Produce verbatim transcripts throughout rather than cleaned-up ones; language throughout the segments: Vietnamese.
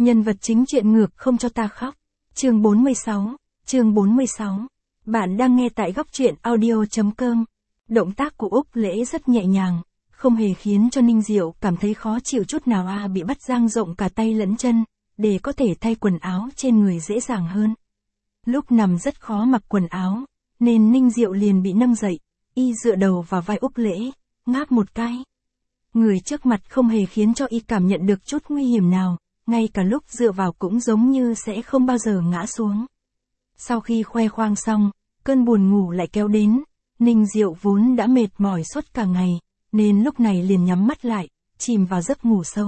Nhân vật chính chuyện ngược không cho ta khóc. Chương bốn mươi sáu. Chương bốn mươi sáu. Bạn đang nghe tại góc truyện audio chấm com. Động tác của Úc Lễ rất nhẹ nhàng, không hề khiến cho Ninh Diệu cảm thấy khó chịu chút nào. A bị bắt dang rộng cả tay lẫn chân, để có thể thay quần áo trên người dễ dàng hơn. Lúc nằm rất khó mặc quần áo, nên Ninh Diệu liền bị nâng dậy, y dựa đầu vào vai Úc Lễ, ngáp một cái. Người trước mặt không hề khiến cho y cảm nhận được chút nguy hiểm nào, ngay cả lúc dựa vào cũng giống như sẽ không bao giờ ngã xuống. Sau khi khoe khoang xong, cơn buồn ngủ lại kéo đến. Ninh Diệu vốn đã mệt mỏi suốt cả ngày, nên lúc này liền nhắm mắt lại, chìm vào giấc ngủ sâu.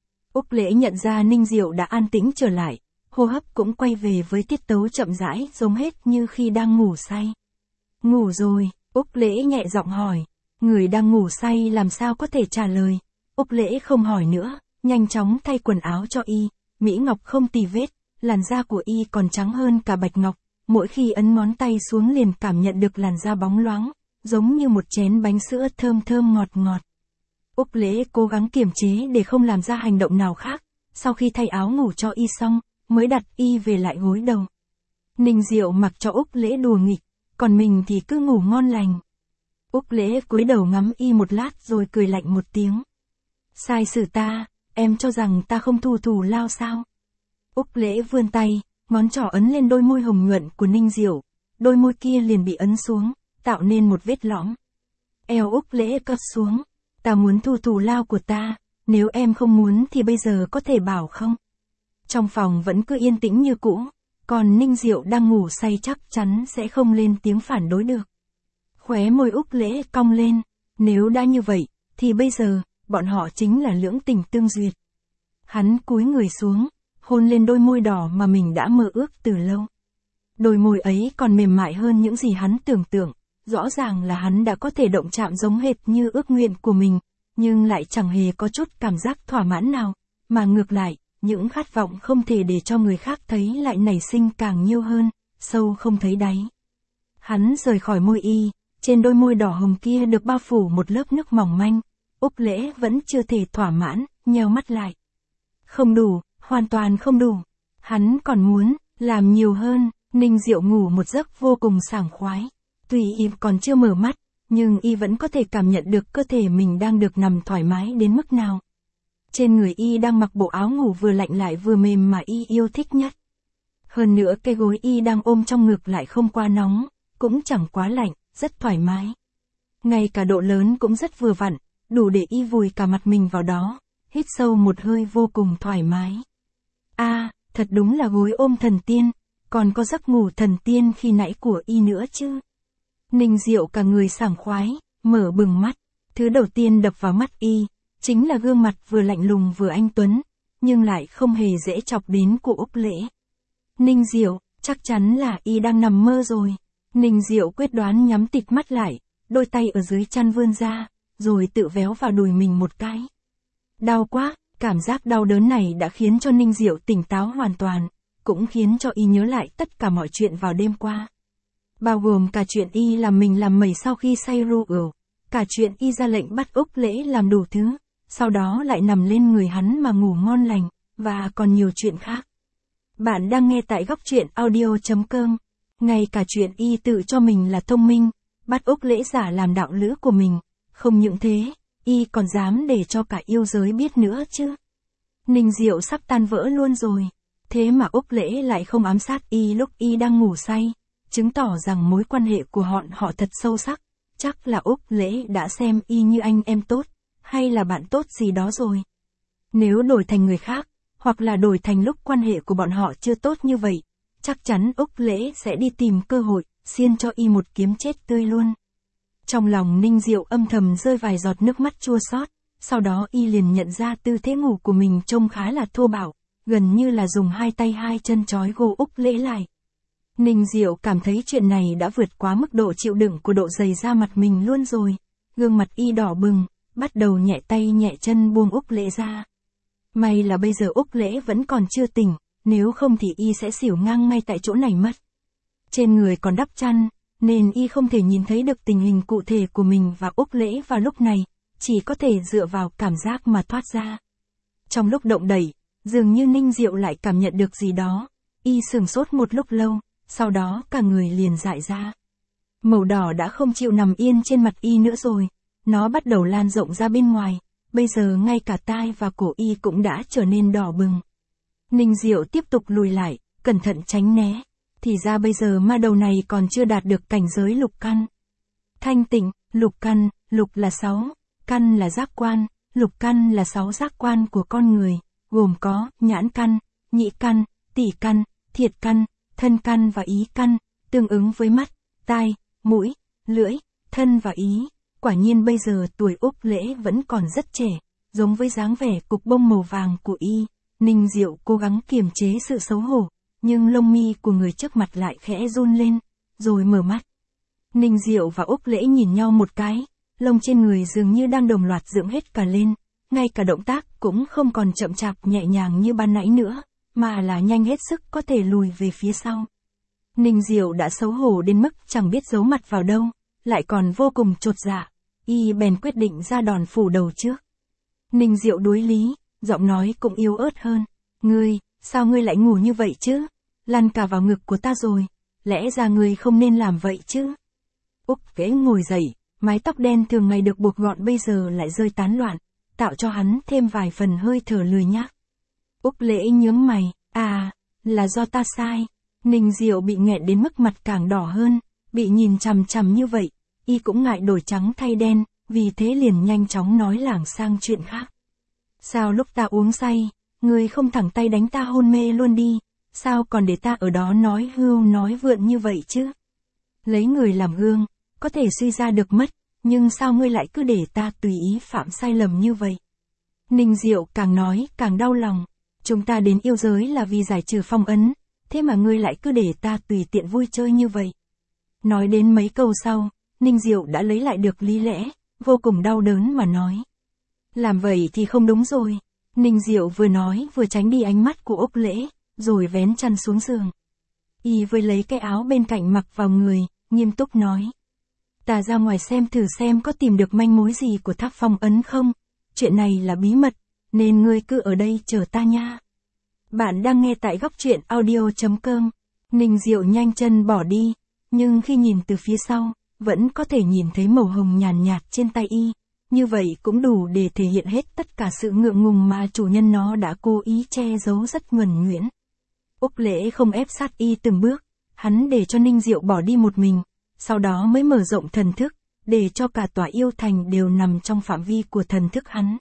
Úc Lễ nhận ra Ninh Diệu đã an tĩnh trở lại, hô hấp cũng quay về với tiết tấu chậm rãi giống hết như khi đang ngủ say. Ngủ rồi, Úc Lễ nhẹ giọng hỏi. Người đang ngủ say làm sao có thể trả lời. Úc Lễ không hỏi nữa, nhanh chóng thay quần áo cho y. Mỹ ngọc không tì vết, làn da của y còn trắng hơn cả bạch ngọc. Mỗi khi ấn ngón tay xuống liền cảm nhận được làn da bóng loáng, giống như một chén bánh sữa thơm thơm ngọt ngọt. Úc Lễ cố gắng kiềm chế để không làm ra hành động nào khác. Sau khi thay áo ngủ cho y xong, mới đặt y về lại gối đầu. Ninh Diệu mặc cho Úc Lễ đùa nghịch, còn mình thì cứ ngủ ngon lành. Úc Lễ cúi đầu ngắm y một lát rồi cười lạnh một tiếng. Sai xử ta, em cho rằng ta không thu thù lao sao? Úc Lễ vươn tay, ngón trỏ ấn lên đôi môi hồng nhuận của Ninh Diệu, đôi môi kia liền bị ấn xuống, tạo nên một vết lõm. Eo Úc Lễ cất xuống, ta muốn thu thù lao của ta, nếu em không muốn thì bây giờ có thể bảo không? Trong phòng vẫn cứ yên tĩnh như cũ, còn Ninh Diệu đang ngủ say chắc chắn sẽ không lên tiếng phản đối được. Khóe môi Úc Lễ cong lên, nếu đã như vậy, thì bây giờ, bọn họ chính là lưỡng tình tương duyệt. Hắn cúi người xuống, hôn lên đôi môi đỏ mà mình đã mơ ước từ lâu. Đôi môi ấy còn mềm mại hơn những gì hắn tưởng tượng, rõ ràng là hắn đã có thể động chạm giống hệt như ước nguyện của mình, nhưng lại chẳng hề có chút cảm giác thỏa mãn nào, mà ngược lại, những khát vọng không thể để cho người khác thấy lại nảy sinh càng nhiều hơn, sâu không thấy đáy. Hắn rời khỏi môi y, trên đôi môi đỏ hồng kia được bao phủ một lớp nước mỏng manh. Úc Lễ vẫn chưa thể thỏa mãn, nheo mắt lại. Không đủ, hoàn toàn không đủ. Hắn còn muốn làm nhiều hơn. Ninh Diệu ngủ một giấc vô cùng sảng khoái. Tuy y còn chưa mở mắt, nhưng y vẫn có thể cảm nhận được cơ thể mình đang được nằm thoải mái đến mức nào. Trên người y đang mặc bộ áo ngủ vừa lạnh lại vừa mềm mà y yêu thích nhất. Hơn nữa cái gối y đang ôm trong ngực lại không quá nóng, cũng chẳng quá lạnh, rất thoải mái. Ngay cả độ lớn cũng rất vừa vặn, đủ để y vùi cả mặt mình vào đó, hít sâu một hơi vô cùng thoải mái. A, à, thật đúng là gối ôm thần tiên, còn có giấc ngủ thần tiên khi nãy của y nữa chứ. Ninh Diệu cả người sảng khoái, mở bừng mắt, thứ đầu tiên đập vào mắt y, chính là gương mặt vừa lạnh lùng vừa anh tuấn, nhưng lại không hề dễ chọc đến của Úc Lễ. Ninh Diệu, chắc chắn là y đang nằm mơ rồi. Ninh Diệu quyết đoán nhắm tịt mắt lại, đôi tay ở dưới chăn vươn ra, rồi tự véo vào đùi mình một cái. Đau quá, cảm giác đau đớn này đã khiến cho Ninh Diệu tỉnh táo hoàn toàn, cũng khiến cho y nhớ lại tất cả mọi chuyện vào đêm qua. Bao gồm cả chuyện y làm mình làm mẩy sau khi say rượu, cả chuyện y ra lệnh bắt Úc Lễ làm đủ thứ, sau đó lại nằm lên người hắn mà ngủ ngon lành, và còn nhiều chuyện khác. Bạn đang nghe tại góc truyện audio chấm com. Ngay cả chuyện y tự cho mình là thông minh, bắt Úc Lễ giả làm đạo lữ của mình, không những thế, y còn dám để cho cả yêu giới biết nữa chứ. Ninh Diệu sắp tan vỡ luôn rồi, thế mà Úc Lễ lại không ám sát y lúc y đang ngủ say, chứng tỏ rằng mối quan hệ của họ họ thật sâu sắc, chắc là Úc Lễ đã xem y như anh em tốt, hay là bạn tốt gì đó rồi. Nếu đổi thành người khác, hoặc là đổi thành lúc quan hệ của bọn họ chưa tốt như vậy, chắc chắn Úc Lễ sẽ đi tìm cơ hội, xiên cho y một kiếm chết tươi luôn. Trong lòng Ninh Diệu âm thầm rơi vài giọt nước mắt chua xót, sau đó y liền nhận ra tư thế ngủ của mình trông khá là thô bạo, gần như là dùng hai tay hai chân trói gô Úc Lễ lại. Ninh Diệu cảm thấy chuyện này đã vượt quá mức độ chịu đựng của độ dày da mặt mình luôn rồi, gương mặt y đỏ bừng, bắt đầu nhẹ tay nhẹ chân buông Úc Lễ ra. May là bây giờ Úc Lễ vẫn còn chưa tỉnh, nếu không thì y sẽ xỉu ngang ngay tại chỗ này mất. Trên người còn đắp chăn, nên y không thể nhìn thấy được tình hình cụ thể của mình và Úc Lễ vào lúc này, chỉ có thể dựa vào cảm giác mà thoát ra. Trong lúc động đẩy, dường như Ninh Diệu lại cảm nhận được gì đó. Y sừng sốt một lúc lâu, sau đó cả người liền dại ra. Màu đỏ đã không chịu nằm yên trên mặt Y nữa rồi, nó bắt đầu lan rộng ra bên ngoài, bây giờ ngay cả tai và cổ Y cũng đã trở nên đỏ bừng. Ninh Diệu tiếp tục lùi lại, cẩn thận tránh né. Thì ra bây giờ ma đầu này còn chưa đạt được cảnh giới lục căn. Thanh tịnh, lục căn, lục là sáu, căn là giác quan, lục căn là sáu giác quan của con người, gồm có nhãn căn, nhĩ căn, tỷ căn, thiệt căn, thân căn và ý căn, tương ứng với mắt, tai, mũi, lưỡi, thân và ý. Quả nhiên bây giờ tuổi Úc Lễ vẫn còn rất trẻ, giống với dáng vẻ cục bông màu vàng của Y. Ninh Diệu cố gắng kiềm chế sự xấu hổ, nhưng lông mi của người trước mặt lại khẽ run lên, rồi mở mắt. Ninh Diệu và Úc Lễ nhìn nhau một cái, lông trên người dường như đang đồng loạt dựng hết cả lên, ngay cả động tác cũng không còn chậm chạp nhẹ nhàng như ban nãy nữa, mà là nhanh hết sức có thể lùi về phía sau. Ninh Diệu đã xấu hổ đến mức chẳng biết giấu mặt vào đâu, lại còn vô cùng chột dạ, Y bèn quyết định ra đòn phủ đầu trước. Ninh Diệu đối lý, giọng nói cũng yếu ớt hơn. Ngươi, sao ngươi lại ngủ như vậy chứ? Lăn cả vào ngực của ta rồi, lẽ ra ngươi không nên làm vậy chứ? Úc Lễ ngồi dậy, mái tóc đen thường ngày được buộc gọn bây giờ lại rơi tán loạn, tạo cho hắn thêm vài phần hơi thở lười nhác. Úc Lễ nhướng mày, à, là do ta sai. Ninh Diệu bị nghẹn đến mức mặt càng đỏ hơn, bị nhìn chằm chằm như vậy, Y cũng ngại đổi trắng thay đen, vì thế liền nhanh chóng nói lảng sang chuyện khác. Sao lúc ta uống say, ngươi không thẳng tay đánh ta hôn mê luôn đi, sao còn để ta ở đó nói hưu nói vượn như vậy chứ? Lấy người làm gương, có thể suy ra được mất, nhưng sao ngươi lại cứ để ta tùy ý phạm sai lầm như vậy? Ninh Diệu càng nói càng đau lòng, chúng ta đến yêu giới là vì giải trừ phong ấn, thế mà ngươi lại cứ để ta tùy tiện vui chơi như vậy. Nói đến mấy câu sau, Ninh Diệu đã lấy lại được lý lẽ, vô cùng đau đớn mà nói. Làm vậy thì không đúng rồi. Ninh Diệu vừa nói vừa tránh đi ánh mắt của Úc Lễ, rồi vén chăn xuống giường. Y vừa lấy cái áo bên cạnh mặc vào người, nghiêm túc nói. Ta ra ngoài xem thử xem có tìm được manh mối gì của tháp phong ấn không. Chuyện này là bí mật, nên ngươi cứ ở đây chờ ta nha. Bạn đang nghe tại góc truyện audio chấm com. Ninh Diệu nhanh chân bỏ đi, nhưng khi nhìn từ phía sau, vẫn có thể nhìn thấy màu hồng nhàn nhạt trên tay Y. Như vậy cũng đủ để thể hiện hết tất cả sự ngượng ngùng mà chủ nhân nó đã cố ý che giấu rất nhuần nhuyễn. Úc Lễ không ép sát Y từng bước, hắn để cho Ninh Diệu bỏ đi một mình, sau đó mới mở rộng thần thức, để cho cả tòa yêu thành đều nằm trong phạm vi của thần thức hắn.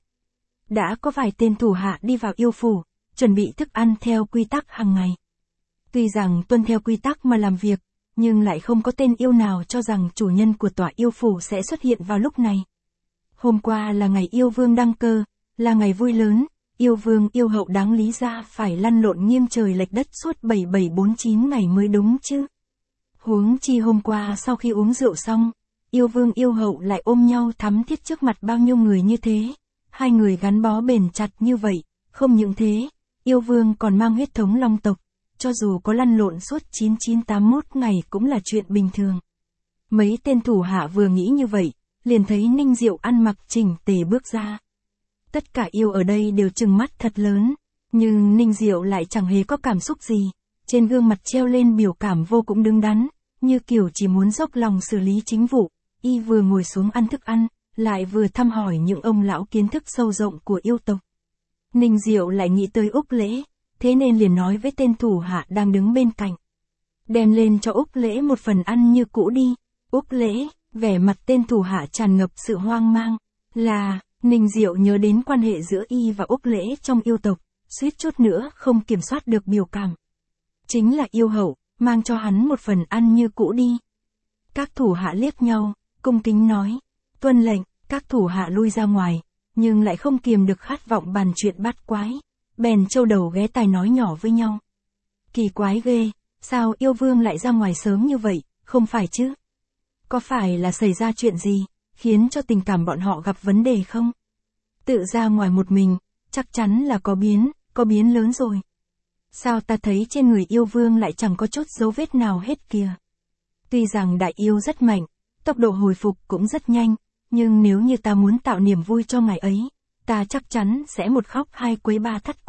Đã có vài tên thủ hạ đi vào yêu phủ, chuẩn bị thức ăn theo quy tắc hàng ngày. Tuy rằng tuân theo quy tắc mà làm việc, nhưng lại không có tên yêu nào cho rằng chủ nhân của tòa yêu phủ sẽ xuất hiện vào lúc này. Hôm qua là ngày yêu vương đăng cơ, là ngày vui lớn, yêu vương yêu hậu đáng lý ra phải lăn lộn nghiêng trời lệch đất suốt bảy bảy bốn chín ngày mới đúng chứ. Huống chi hôm qua sau khi uống rượu xong, yêu vương yêu hậu lại ôm nhau thắm thiết trước mặt bao nhiêu người như thế. Hai người gắn bó bền chặt như vậy, không những thế, yêu vương còn mang huyết thống long tộc, cho dù có lăn lộn suốt chín chín tám mốt ngày cũng là chuyện bình thường. Mấy tên thủ hạ vừa nghĩ như vậy, liền thấy Ninh Diệu ăn mặc chỉnh tề bước ra. Tất cả yêu ở đây đều trừng mắt thật lớn, nhưng Ninh Diệu lại chẳng hề có cảm xúc gì, trên gương mặt treo lên biểu cảm vô cùng đứng đắn, như kiểu chỉ muốn dốc lòng xử lý chính vụ. Y vừa ngồi xuống ăn thức ăn, lại vừa thăm hỏi những ông lão kiến thức sâu rộng của yêu tộc. Ninh Diệu lại nghĩ tới Úc Lễ, thế nên liền nói với tên thủ hạ đang đứng bên cạnh. Đem lên cho Úc Lễ một phần ăn như cũ đi. Úc Lễ, vẻ mặt tên thủ hạ tràn ngập sự hoang mang, là, Ninh Diệu nhớ đến quan hệ giữa Y và Úc Lễ trong yêu tộc, suýt chút nữa không kiểm soát được biểu cảm. Chính là yêu hậu, mang cho hắn một phần ăn như cũ đi. Các thủ hạ liếc nhau, cung kính nói, tuân lệnh. Các thủ hạ lui ra ngoài, nhưng lại không kiềm được khát vọng bàn chuyện bát quái, bèn châu đầu ghé tai nói nhỏ với nhau. Kỳ quái ghê, sao yêu vương lại ra ngoài sớm như vậy, không phải chứ? Có phải là xảy ra chuyện gì, khiến cho tình cảm bọn họ gặp vấn đề không? Tự ra ngoài một mình, chắc chắn là có biến, có biến lớn rồi. Sao ta thấy trên người yêu vương lại chẳng có chút dấu vết nào hết kìa? Tuy rằng đại yêu rất mạnh, tốc độ hồi phục cũng rất nhanh, nhưng nếu như ta muốn tạo niềm vui cho ngày ấy, ta chắc chắn sẽ một khóc hai quấy ba thắt cổ,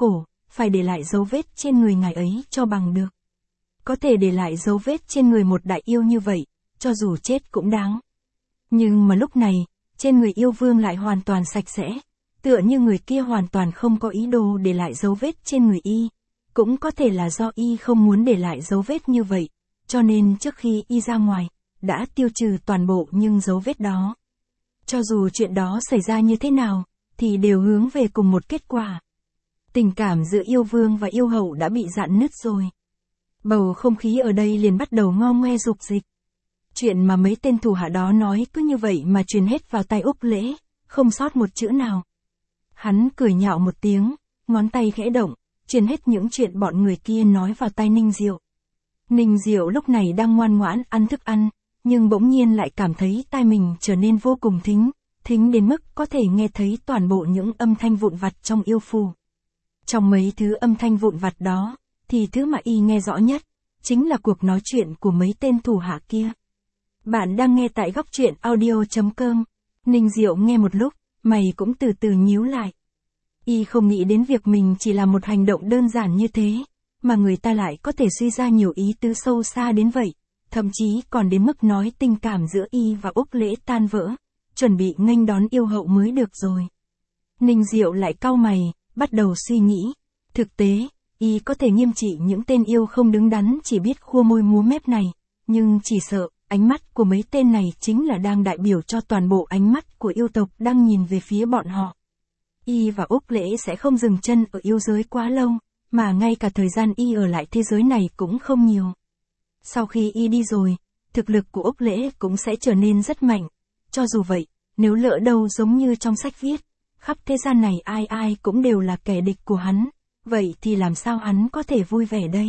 phải để lại dấu vết trên người ngài ấy cho bằng được. Có thể để lại dấu vết trên người một đại yêu như vậy, cho dù chết cũng đáng. Nhưng mà lúc này, trên người yêu vương lại hoàn toàn sạch sẽ, tựa như người kia hoàn toàn không có ý đồ để lại dấu vết trên người y. Cũng có thể là do y không muốn để lại dấu vết như vậy, cho nên trước khi y ra ngoài, đã tiêu trừ toàn bộ những dấu vết đó. Cho dù chuyện đó xảy ra như thế nào, thì đều hướng về cùng một kết quả. Tình cảm giữa yêu vương và yêu hậu đã bị rạn nứt rồi. Bầu không khí ở đây liền bắt đầu ngo ngoe rục dịch. Chuyện mà mấy tên thủ hạ đó nói cứ như vậy mà truyền hết vào tai Úc Lễ, không sót một chữ nào. Hắn cười nhạo một tiếng, ngón tay khẽ động, truyền hết những chuyện bọn người kia nói vào tai Ninh Diệu. Ninh Diệu lúc này đang ngoan ngoãn ăn thức ăn, nhưng bỗng nhiên lại cảm thấy tai mình trở nên vô cùng thính, thính đến mức có thể nghe thấy toàn bộ những âm thanh vụn vặt trong yêu phù. Trong mấy thứ âm thanh vụn vặt đó, thì thứ mà y nghe rõ nhất, chính là cuộc nói chuyện của mấy tên thủ hạ kia. Bạn đang nghe tại góc truyện audio chấm com. Ninh Diệu nghe một lúc, mày cũng từ từ nhíu lại. Y không nghĩ đến việc mình chỉ là một hành động đơn giản như thế, mà người ta lại có thể suy ra nhiều ý tứ sâu xa đến vậy, thậm chí còn đến mức nói tình cảm giữa y và Úc Lễ tan vỡ, chuẩn bị nghênh đón yêu hậu mới được rồi. Ninh Diệu lại cau mày, bắt đầu suy nghĩ. Thực tế, y có thể nghiêm trị những tên yêu không đứng đắn chỉ biết khua môi múa mép này, nhưng chỉ sợ, ánh mắt của mấy tên này chính là đang đại biểu cho toàn bộ ánh mắt của yêu tộc đang nhìn về phía bọn họ. Y và Úc Lễ sẽ không dừng chân ở yêu giới quá lâu, mà ngay cả thời gian y ở lại thế giới này cũng không nhiều. Sau khi y đi rồi, thực lực của Úc Lễ cũng sẽ trở nên rất mạnh. Cho dù vậy, nếu lỡ đâu giống như trong sách viết, khắp thế gian này ai ai cũng đều là kẻ địch của hắn, vậy thì làm sao hắn có thể vui vẻ đây?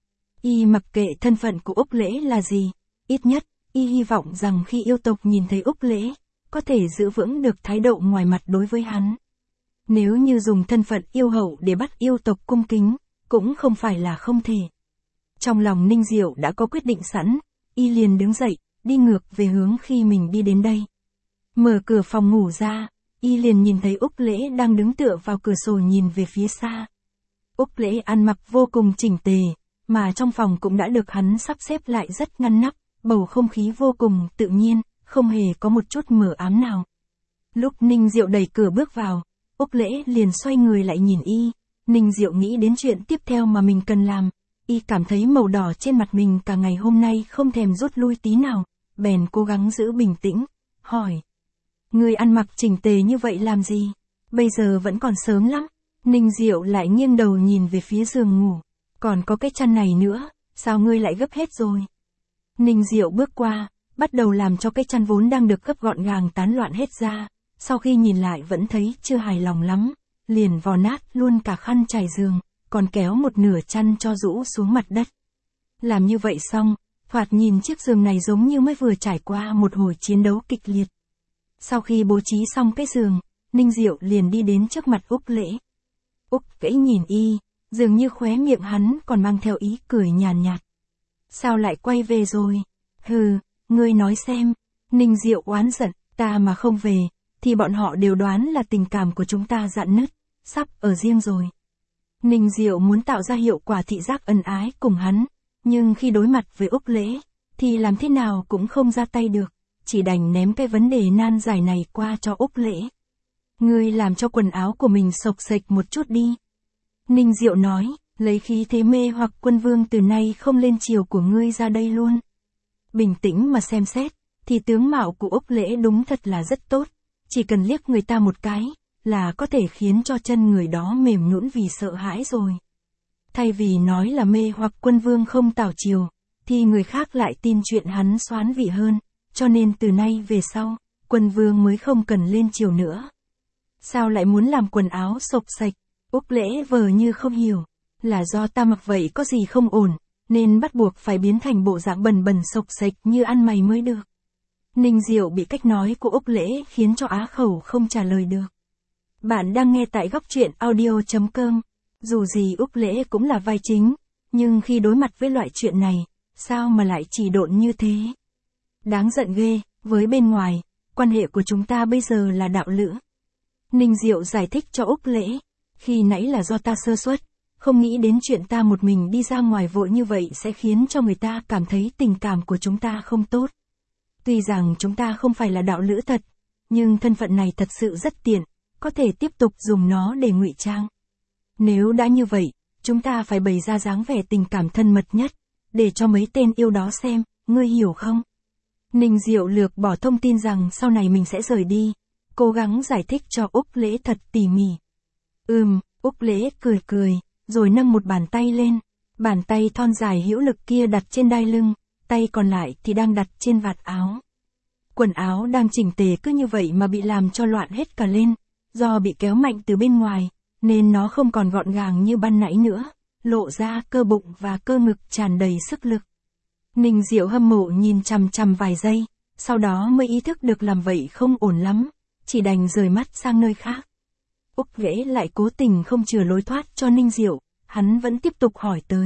Y mặc kệ thân phận của Úc Lễ là gì, ít nhất, y hy vọng rằng khi yêu tộc nhìn thấy Úc Lễ, có thể giữ vững được thái độ ngoài mặt đối với hắn. Nếu như dùng thân phận yêu hậu để bắt yêu tộc cung kính, cũng không phải là không thể. Trong lòng Ninh Diệu đã có quyết định sẵn, y liền đứng dậy, đi ngược về hướng khi mình đi đến đây. Mở cửa phòng ngủ ra, y liền nhìn thấy Úc Lễ đang đứng tựa vào cửa sổ nhìn về phía xa. Úc Lễ ăn mặc vô cùng chỉnh tề, mà trong phòng cũng đã được hắn sắp xếp lại rất ngăn nắp, bầu không khí vô cùng tự nhiên, không hề có một chút mờ ám nào. Lúc Ninh Diệu đẩy cửa bước vào, Úc Lễ liền xoay người lại nhìn y. Ninh Diệu nghĩ đến chuyện tiếp theo mà mình cần làm. Y cảm thấy màu đỏ trên mặt mình cả ngày hôm nay không thèm rút lui tí nào, bèn cố gắng giữ bình tĩnh, hỏi. Người ăn mặc chỉnh tề như vậy làm gì? Bây giờ vẫn còn sớm lắm. Ninh Diệu lại nghiêng đầu nhìn về phía giường ngủ. Còn có cái chăn này nữa, sao ngươi lại gấp hết rồi? Ninh Diệu bước qua, bắt đầu làm cho cái chăn vốn đang được gấp gọn gàng tán loạn hết ra. Sau khi nhìn lại vẫn thấy chưa hài lòng lắm, liền vò nát luôn cả khăn trải giường, còn kéo một nửa chăn cho rũ xuống mặt đất. Làm như vậy xong, thoạt nhìn chiếc giường này giống như mới vừa trải qua một hồi chiến đấu kịch liệt. Sau khi bố trí xong cái giường, Ninh Diệu liền đi đến trước mặt Úc Lễ. Úc Lễ nhìn y, dường như khóe miệng hắn còn mang theo ý cười nhàn nhạt. Sao lại quay về rồi? Hừ, ngươi nói xem. Ninh Diệu oán giận, ta mà không về, thì bọn họ đều đoán là tình cảm của chúng ta rạn nứt, sắp ở riêng rồi. Ninh Diệu muốn tạo ra hiệu quả thị giác ân ái cùng hắn, nhưng khi đối mặt với Úc Lễ, thì làm thế nào cũng không ra tay được, chỉ đành ném cái vấn đề nan giải này qua cho Úc Lễ. Ngươi làm cho quần áo của mình xộc xệch một chút đi. Ninh Diệu nói, lấy khí thế mê hoặc quân vương từ nay không lên chiều của ngươi ra đây luôn. Bình tĩnh mà xem xét, thì tướng mạo của Úc Lễ đúng thật là rất tốt, chỉ cần liếc người ta một cái, là có thể khiến cho chân người đó mềm nhũn vì sợ hãi rồi. Thay vì nói là mê hoặc quân vương không tảo chiều, thì người khác lại tin chuyện hắn xoán vị hơn, cho nên từ nay về sau, quân vương mới không cần lên chiều nữa. Sao lại muốn làm quần áo xộc xệch? Úc Lễ vờ như không hiểu, là do ta mặc vậy có gì không ổn, nên bắt buộc phải biến thành bộ dạng bẩn bẩn xộc xệch như ăn mày mới được. Ninh Diệu bị cách nói của Úc Lễ khiến cho á khẩu không trả lời được. Bạn đang nghe tại góc truyện audio chấm com. Dù gì Úc Lễ cũng là vai chính, nhưng khi đối mặt với loại chuyện này, sao mà lại chỉ độn như thế? Đáng giận ghê, với bên ngoài, quan hệ của chúng ta bây giờ là đạo lữ. Ninh Diệu giải thích cho Úc Lễ, khi nãy là do ta sơ suất, không nghĩ đến chuyện ta một mình đi ra ngoài vội như vậy sẽ khiến cho người ta cảm thấy tình cảm của chúng ta không tốt. Tuy rằng chúng ta không phải là đạo lữ thật, nhưng thân phận này thật sự rất tiện, có thể tiếp tục dùng nó để ngụy trang. Nếu đã như vậy, chúng ta phải bày ra dáng vẻ tình cảm thân mật nhất, để cho mấy tên yêu đó xem, ngươi hiểu không? Ninh Diệu lược bỏ thông tin rằng sau này mình sẽ rời đi, cố gắng giải thích cho Úc Lễ thật tỉ mỉ. Ừm, Úc Lễ cười cười, rồi nâng một bàn tay lên, bàn tay thon dài hữu lực kia đặt trên đai lưng, tay còn lại thì đang đặt trên vạt áo. Quần áo đang chỉnh tề cứ như vậy mà bị làm cho loạn hết cả lên, do bị kéo mạnh từ bên ngoài, nên nó không còn gọn gàng như ban nãy nữa, lộ ra cơ bụng và cơ ngực tràn đầy sức lực. Ninh Diệu hâm mộ nhìn chằm chằm vài giây, sau đó mới ý thức được làm vậy không ổn lắm, chỉ đành rời mắt sang nơi khác. Úc Lễ lại cố tình không chừa lối thoát cho Ninh Diệu, hắn vẫn tiếp tục hỏi tới.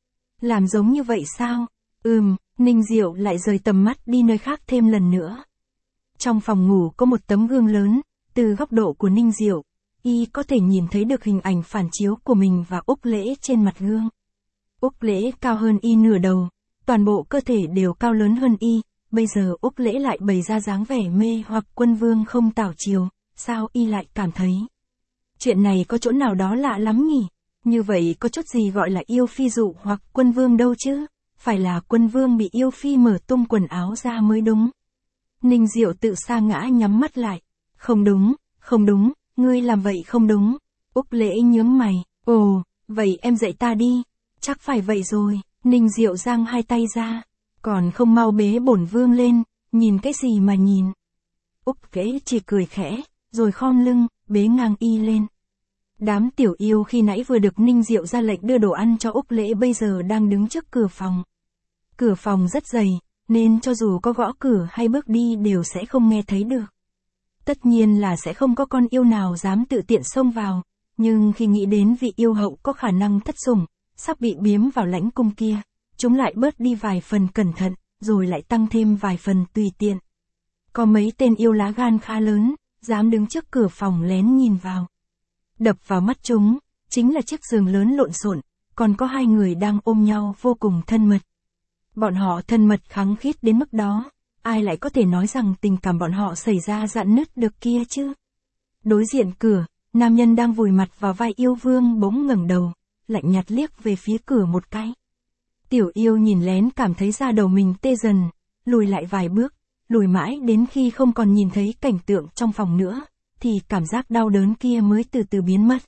Làm giống như vậy sao? Ừm, Ninh Diệu lại rời tầm mắt đi nơi khác thêm lần nữa. Trong phòng ngủ có một tấm gương lớn, từ góc độ của Ninh Diệu, y có thể nhìn thấy được hình ảnh phản chiếu của mình và Úc Lễ trên mặt gương. Úc Lễ cao hơn y nửa đầu, toàn bộ cơ thể đều cao lớn hơn y, bây giờ Úc Lễ lại bày ra dáng vẻ mê hoặc quân vương không tảo chiều, sao y lại cảm thấy. Chuyện này có chỗ nào đó lạ lắm nhỉ, như vậy có chút gì gọi là yêu phi dụ hoặc quân vương đâu chứ, phải là quân vương bị yêu phi mở tung quần áo ra mới đúng. Ninh Diệu tự sa ngã nhắm mắt lại, không đúng, không đúng, ngươi làm vậy không đúng. Úc Lễ nhướng mày, ồ, vậy em dạy ta đi, chắc phải vậy rồi. Ninh Diệu giang hai tay ra, còn không mau bế bổn vương lên, nhìn cái gì mà nhìn. Úc Lễ chỉ cười khẽ, rồi khom lưng, bế ngang y lên. Đám tiểu yêu khi nãy vừa được Ninh Diệu ra lệnh đưa đồ ăn cho Úc Lễ bây giờ đang đứng trước cửa phòng. Cửa phòng rất dày, nên cho dù có gõ cửa hay bước đi đều sẽ không nghe thấy được. Tất nhiên là sẽ không có con yêu nào dám tự tiện xông vào, nhưng khi nghĩ đến vị yêu hậu có khả năng thất sủng, sắp bị biếm vào lãnh cung kia, chúng lại bớt đi vài phần cẩn thận, rồi lại tăng thêm vài phần tùy tiện. Có mấy tên yêu lá gan khá lớn, dám đứng trước cửa phòng lén nhìn vào. Đập vào mắt chúng, chính là chiếc giường lớn lộn xộn, còn có hai người đang ôm nhau vô cùng thân mật. Bọn họ thân mật khăng khít đến mức đó, ai lại có thể nói rằng tình cảm bọn họ xảy ra rạn nứt được kia chứ? Đối diện cửa, nam nhân đang vùi mặt vào vai yêu vương bỗng ngẩng đầu, lạnh nhạt liếc về phía cửa một cái. Tiểu yêu nhìn lén cảm thấy da đầu mình tê dần, lùi lại vài bước, lùi mãi đến khi không còn nhìn thấy cảnh tượng trong phòng nữa, thì cảm giác đau đớn kia mới từ từ biến mất.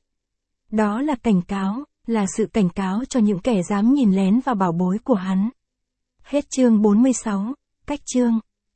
Đó là cảnh cáo, là sự cảnh cáo cho những kẻ dám nhìn lén vào bảo bối của hắn. Hết chương bốn mươi sáu, cách chương.